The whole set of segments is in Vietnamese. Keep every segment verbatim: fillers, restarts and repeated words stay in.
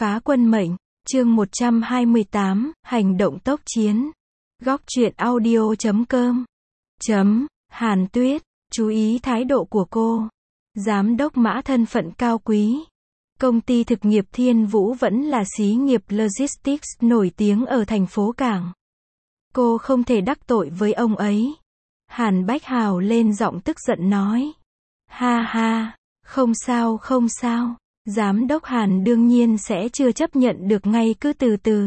Phá quân mệnh, chương một trăm hai mươi tám, hành động tốc chiến. Góc truyện audio chấm com. Chấm, Hàn Tuyết, chú ý thái độ của cô. Giám đốc Mã thân phận cao quý. Công ty thực nghiệp Thiên Vũ vẫn là xí nghiệp logistics nổi tiếng ở thành phố Cảng. Cô không thể đắc tội với ông ấy. Hàn Bách Hào lên giọng tức giận nói. Ha ha, không sao không sao. Giám đốc Hàn đương nhiên sẽ chưa chấp nhận được ngay, cứ từ từ.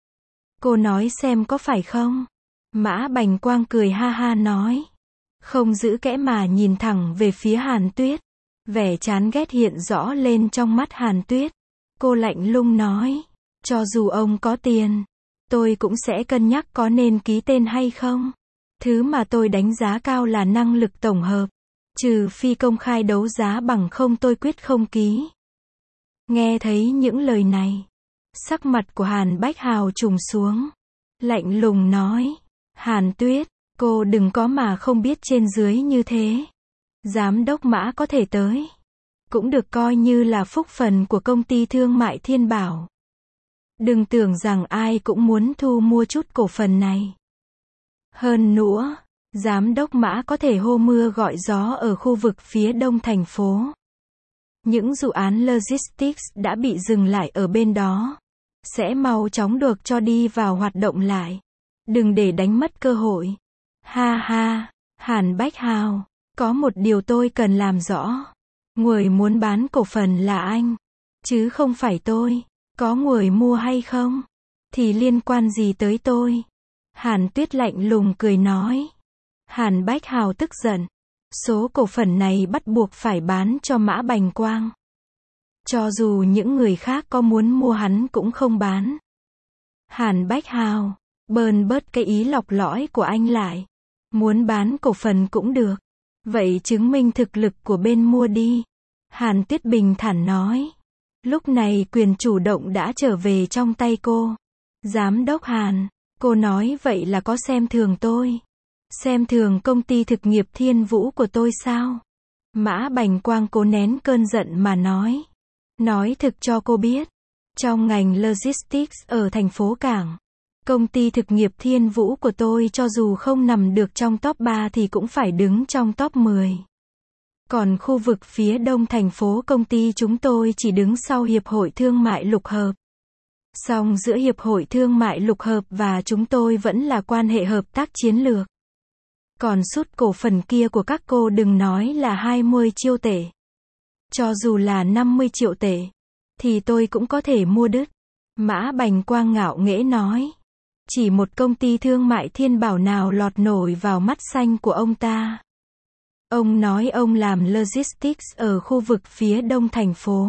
Cô nói xem có phải không? Mã Bành Quang cười ha ha nói. Không giữ kẽ mà nhìn thẳng về phía Hàn Tuyết. Vẻ chán ghét hiện rõ lên trong mắt Hàn Tuyết. Cô lạnh lùng nói. Cho dù ông có tiền, tôi cũng sẽ cân nhắc có nên ký tên hay không. Thứ mà tôi đánh giá cao là năng lực tổng hợp. Trừ phi công khai đấu giá, bằng không tôi quyết không ký. Nghe thấy những lời này, sắc mặt của Hàn Bách Hào trùng xuống. Lạnh lùng nói. Hàn Tuyết, cô đừng có mà không biết trên dưới như thế. Giám đốc Mã có thể tới, cũng được coi như là phúc phần của công ty thương mại Thiên Bảo. Đừng tưởng rằng ai cũng muốn thu mua chút cổ phần này. Hơn nữa, giám đốc Mã có thể hô mưa gọi gió ở khu vực phía đông thành phố. Những dự án logistics đã bị dừng lại ở bên đó sẽ mau chóng được cho đi vào hoạt động lại. Đừng để đánh mất cơ hội. Ha ha, Hàn Bách Hào, có một điều tôi cần làm rõ. Người muốn bán cổ phần là anh, chứ không phải tôi. Có người mua hay không thì liên quan gì tới tôi? Hàn Tuyết lạnh lùng cười nói. Hàn Bách Hào tức giận. Số cổ phần này bắt buộc phải bán cho Mã Bành Quang. Cho dù những người khác có muốn mua hắn cũng không bán. Hàn Bách Hào, bơn bớt cái ý lọc lõi của anh lại. Muốn bán cổ phần cũng được. Vậy chứng minh thực lực của bên mua đi. Hàn Tuyết bình thản nói. Lúc này quyền chủ động đã trở về trong tay cô. Giám đốc Hàn, cô nói vậy là có xem thường tôi? Xem thường công ty thực nghiệp Thiên Vũ của tôi sao? Mã Bành Quang cố nén cơn giận mà nói. Nói thực cho cô biết. Trong ngành logistics ở thành phố Cảng, công ty thực nghiệp Thiên Vũ của tôi cho dù không nằm được trong top ba thì cũng phải đứng trong top mười. Còn khu vực phía đông thành phố công ty chúng tôi chỉ đứng sau Hiệp hội Thương mại Lục Hợp. Song giữa Hiệp hội Thương mại Lục Hợp và chúng tôi vẫn là quan hệ hợp tác chiến lược. Còn sút cổ phần kia của các cô đừng nói là hai mươi triệu tệ. Cho dù là năm mươi triệu tệ, thì tôi cũng có thể mua đứt. Mã Bành Quang ngạo nghễ nói. Chỉ một công ty thương mại Thiên Bảo nào lọt nổi vào mắt xanh của ông ta. Ông nói ông làm logistics ở khu vực phía đông thành phố.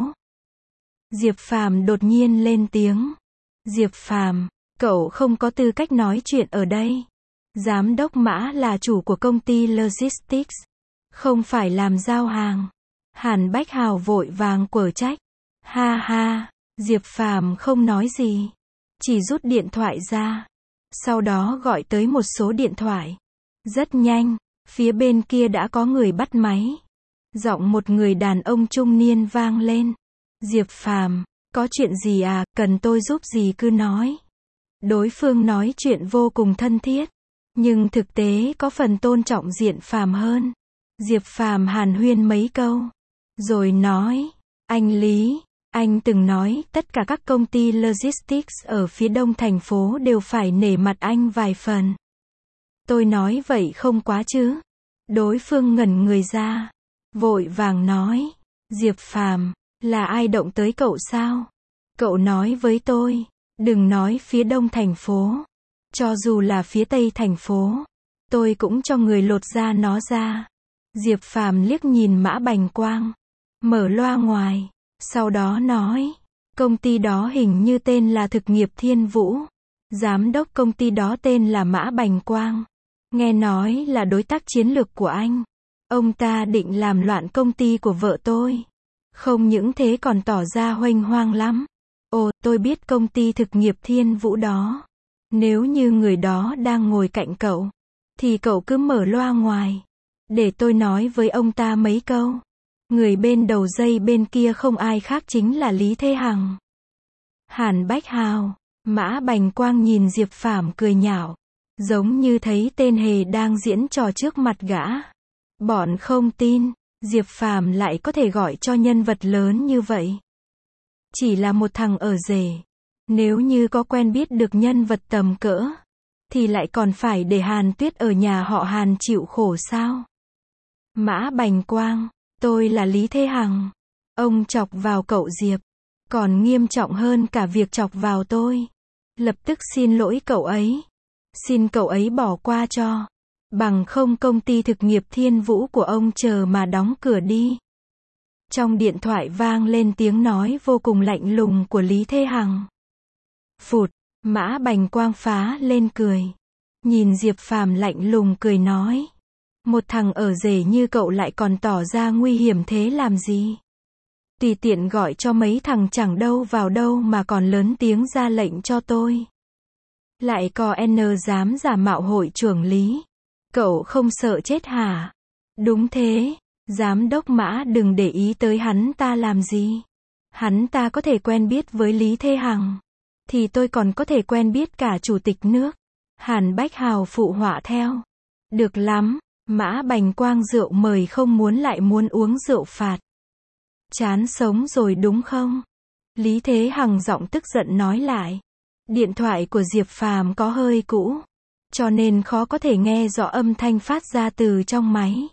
Diệp Phàm đột nhiên lên tiếng. Diệp Phàm, cậu không có tư cách nói chuyện ở đây. Giám đốc Mã là chủ của công ty logistics, không phải làm giao hàng. Hàn Bách Hào vội vàng quở trách. Ha ha, Diệp Phàm không nói gì, chỉ rút điện thoại ra. Sau đó gọi tới một số điện thoại. Rất nhanh, phía bên kia đã có người bắt máy. Giọng một người đàn ông trung niên vang lên. Diệp Phàm, có chuyện gì à, cần tôi giúp gì cứ nói. Đối phương nói chuyện vô cùng thân thiết, nhưng thực tế có phần tôn trọng Diệp Phàm hơn. Diệp Phàm hàn huyên mấy câu, rồi nói. Anh Lý, anh từng nói tất cả các công ty logistics ở phía đông thành phố đều phải nể mặt anh vài phần. Tôi nói vậy không quá chứ? Đối phương ngẩn người ra, vội vàng nói. Diệp Phàm, là ai động tới cậu sao? Cậu nói với tôi, đừng nói phía đông thành phố. Cho dù là phía tây thành phố, tôi cũng cho người lột da nó ra. Diệp Phàm liếc nhìn Mã Bành Quang, mở loa ngoài, sau đó nói. Công ty đó hình như tên là Thực nghiệp Thiên Vũ. Giám đốc công ty đó tên là Mã Bành Quang. Nghe nói là đối tác chiến lược của anh. Ông ta định làm loạn công ty của vợ tôi. Không những thế còn tỏ ra huênh hoang lắm. Ồ, tôi biết công ty thực nghiệp Thiên Vũ đó. Nếu như người đó đang ngồi cạnh cậu, thì cậu cứ mở loa ngoài, để tôi nói với ông ta mấy câu. Người bên đầu dây bên kia không ai khác chính là Lý Thế Hằng. Hàn Bách Hào. Mã Bành Quang nhìn Diệp Phàm cười nhạo. Giống như thấy tên hề đang diễn trò trước mặt gã. Bọn không tin, Diệp Phàm lại có thể gọi cho nhân vật lớn như vậy. Chỉ là một thằng ở rể. Nếu như có quen biết được nhân vật tầm cỡ, thì lại còn phải để Hàn Tuyết ở nhà họ Hàn chịu khổ sao? Mã Bành Quang, tôi là Lý Thế Hằng. Ông chọc vào cậu Diệp. Còn nghiêm trọng hơn cả việc chọc vào tôi. Lập tức xin lỗi cậu ấy. Xin cậu ấy bỏ qua cho. Bằng không công ty thực nghiệp Thiên Vũ của ông chờ mà đóng cửa đi. Trong điện thoại vang lên tiếng nói vô cùng lạnh lùng của Lý Thế Hằng. Phụt, Mã Bành Quang phá lên cười. Nhìn Diệp Phàm lạnh lùng cười nói. Một thằng ở rể như cậu lại còn tỏ ra nguy hiểm thế làm gì? Tùy tiện gọi cho mấy thằng chẳng đâu vào đâu mà còn lớn tiếng ra lệnh cho tôi. Lại có N dám giả mạo hội trưởng Lý. Cậu không sợ chết hả? Đúng thế, giám đốc Mã đừng để ý tới hắn ta làm gì. Hắn ta có thể quen biết với Lý Thế Hằng. Thì tôi còn có thể quen biết cả chủ tịch nước. Hàn Bách Hào phụ họa theo. Được lắm, Mã Bành Quang rượu mời không muốn lại muốn uống rượu phạt. Chán sống rồi đúng không? Lý Thế Hằng giọng tức giận nói lại. Điện thoại của Diệp Phàm có hơi cũ, cho nên khó có thể nghe rõ âm thanh phát ra từ trong máy.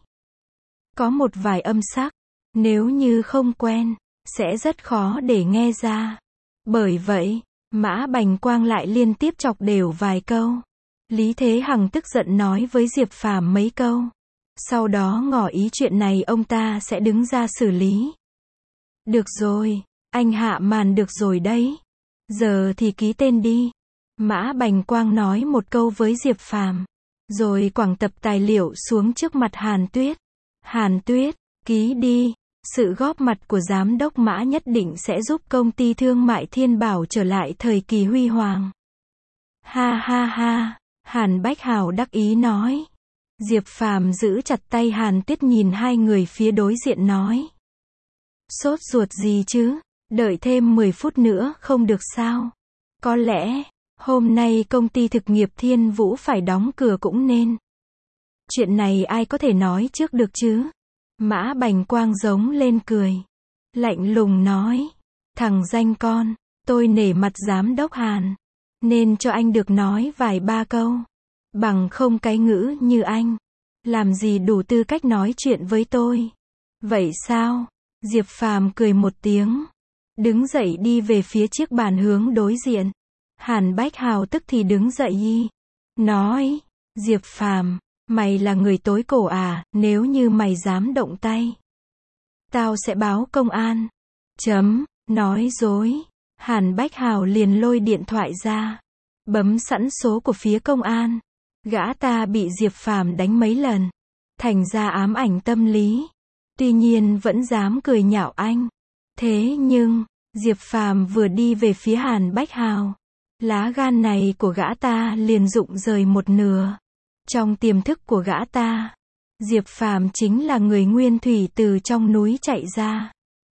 Có một vài âm sắc, nếu như không quen, sẽ rất khó để nghe ra. Bởi vậy, Mã Bành Quang lại liên tiếp chọc đều vài câu. Lý Thế Hằng tức giận nói với Diệp Phàm mấy câu. Sau đó ngỏ ý chuyện này ông ta sẽ đứng ra xử lý. Được rồi, anh hạ màn được rồi đấy. Giờ thì ký tên đi. Mã Bành Quang nói một câu với Diệp Phàm, rồi quẳng tập tài liệu xuống trước mặt Hàn Tuyết. Hàn Tuyết, ký đi. Sự góp mặt của giám đốc Mã nhất định sẽ giúp công ty thương mại Thiên Bảo trở lại thời kỳ huy hoàng. Ha ha ha, Hàn Bách Hào đắc ý nói. Diệp Phàm giữ chặt tay Hàn Tuyết nhìn hai người phía đối diện nói. Sốt ruột gì chứ, đợi thêm mười phút nữa không được sao? Có lẽ, hôm nay công ty thực nghiệp Thiên Vũ phải đóng cửa cũng nên. Chuyện này ai có thể nói trước được chứ? Mã Bành Quang giống lên cười. Lạnh lùng nói. Thằng danh con, tôi nể mặt giám đốc Hàn, nên cho anh được nói vài ba câu. Bằng không cái ngữ như anh, làm gì đủ tư cách nói chuyện với tôi. Vậy sao? Diệp Phàm cười một tiếng. Đứng dậy đi về phía chiếc bàn hướng đối diện. Hàn Bách Hào tức thì đứng dậy y. Nói. Diệp Phàm, mày là người tối cổ à, nếu như mày dám động tay, tao sẽ báo công an. Chấm, nói dối. Hàn Bách Hào liền lôi điện thoại ra. Bấm sẵn số của phía công an. Gã ta bị Diệp Phàm đánh mấy lần. Thành ra ám ảnh tâm lý. Tuy nhiên vẫn dám cười nhạo anh. Thế nhưng, Diệp Phàm vừa đi về phía Hàn Bách Hào. Lá gan này của gã ta liền rụng rời một nửa. Trong tiềm thức của gã ta, Diệp Phàm chính là người nguyên thủy từ trong núi chạy ra.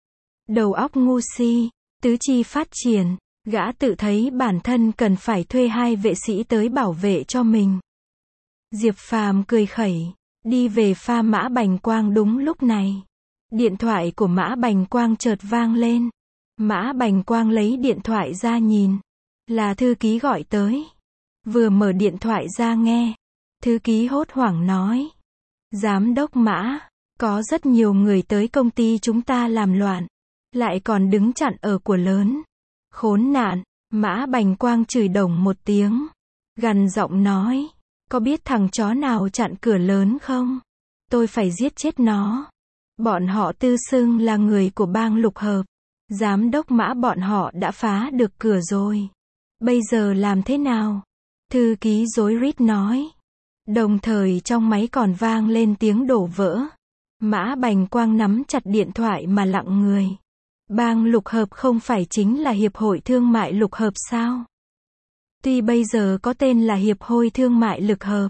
Đầu óc ngu si, tứ chi phát triển, gã tự thấy bản thân cần phải thuê hai vệ sĩ tới bảo vệ cho mình. Diệp Phàm cười khẩy, đi về pha Mã Bành Quang đúng lúc này. Điện thoại của Mã Bành Quang chợt vang lên. Mã Bành Quang lấy điện thoại ra nhìn. Là thư ký gọi tới. Vừa mở điện thoại ra nghe. Thư ký hốt hoảng nói. Giám đốc Mã, có rất nhiều người tới công ty chúng ta làm loạn. Lại còn đứng chặn ở của lớn. Khốn nạn. Mã Bành Quang chửi đồng một tiếng. Gằn giọng nói. Có biết thằng chó nào chặn cửa lớn không? Tôi phải giết chết nó. Bọn họ tự xưng là người của bang lục hợp. Giám đốc Mã bọn họ đã phá được cửa rồi. Bây giờ làm thế nào? Thư ký rối rít nói. Đồng thời trong máy còn vang lên tiếng đổ vỡ. Mã Bành Quang nắm chặt điện thoại mà lặng người. Bang lục hợp không phải chính là Hiệp hội Thương mại Lục hợp sao? Tuy bây giờ có tên là Hiệp hội Thương mại Lực hợp,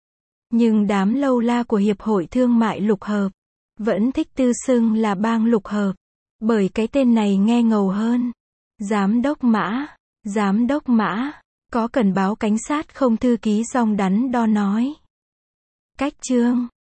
nhưng đám lâu la của Hiệp hội Thương mại Lục hợp vẫn thích tự xưng là bang lục hợp, bởi cái tên này nghe ngầu hơn. Giám đốc Mã. Giám đốc Mã. Có cần báo cảnh sát không? Thư ký Giong đắn đo nói. Cách chương.